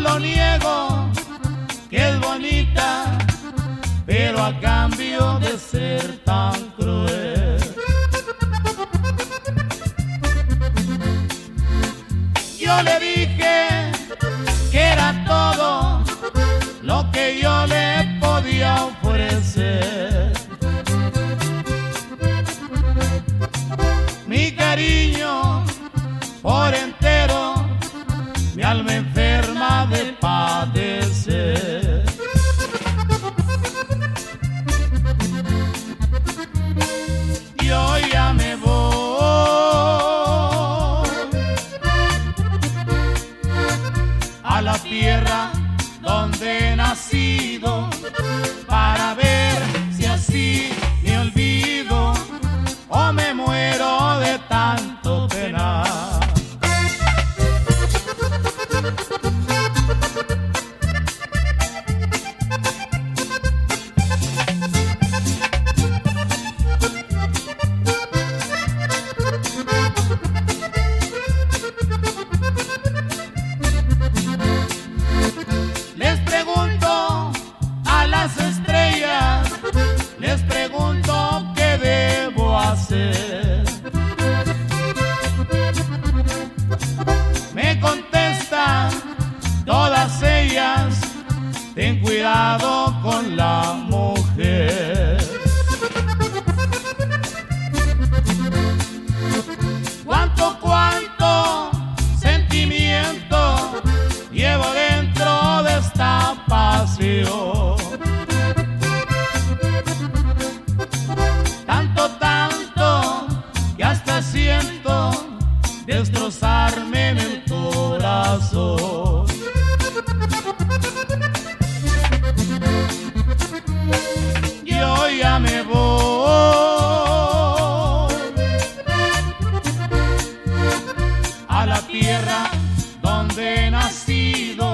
lo niego, que es bonita, pero a cambio de ser tan cruel. Yo le dije que era todo lo que yo le podía ofrecer. Mi cariño por entero, mi alma enferma de padecer. Yo ya me voy a la tierra donde he nacido, para ver si así me olvido o me muero de tanto penar. Les pregunto a las estrellas, les pregunto qué debo hacer. Me contestan todas ellas, ten cuidado con la mujer. Cuánto sentimiento llevo dentro de esta pasión. Tanto que hasta siento destrozarme en el corazón. Yo ya me voy a la tierra donde he nacido,